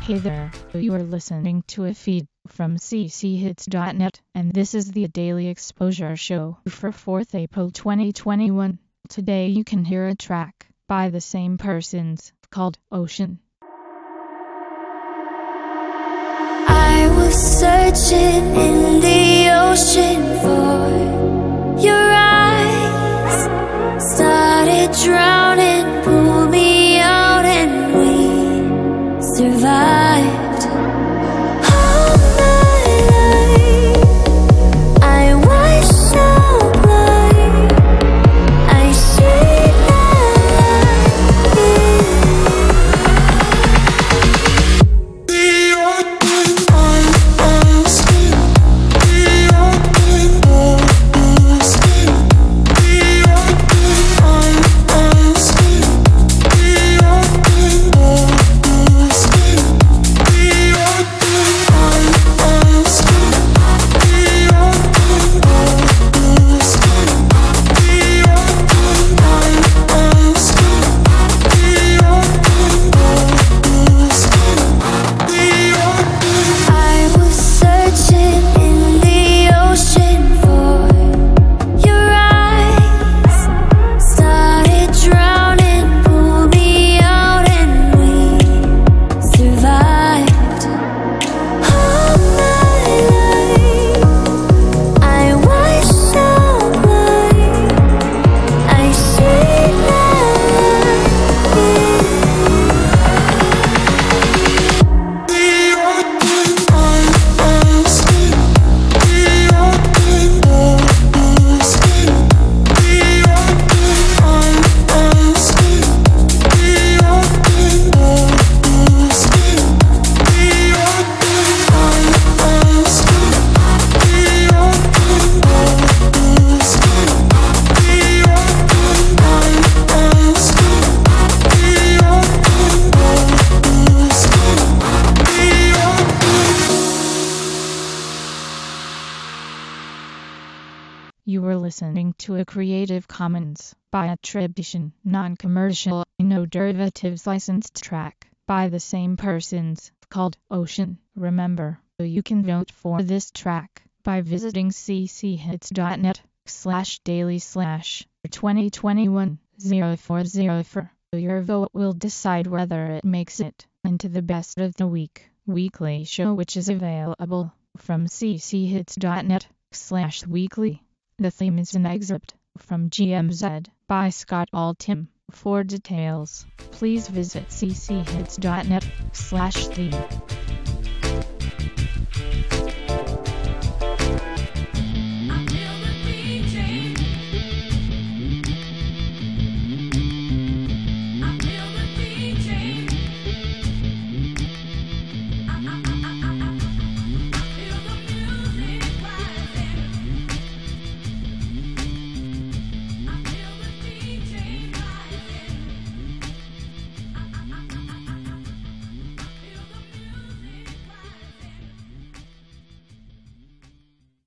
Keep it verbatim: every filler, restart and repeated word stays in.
Hey there, you are listening to a feed from c c hits dot net, and this is the Daily Exposure Show for fourth April twenty twenty-one. Today you can hear a track by the same persons called Ocean. I was searching in the ocean for your eyes, started drowning, pulled me out and we survived. All my life I was so blind, I see You were listening to a Creative Commons by attribution, non-commercial, no derivatives licensed track by the same persons called Ocean. Remember, you can vote for this track by visiting c c hits dot net slash daily slash twenty twenty-one oh four oh four. Your vote will decide whether it makes it into the best of the week weekly show, which is available from c c hits dot net slash weekly. The theme is an excerpt from G M Z by Scott Altham. For details, please visit c c hits dot net slash theme.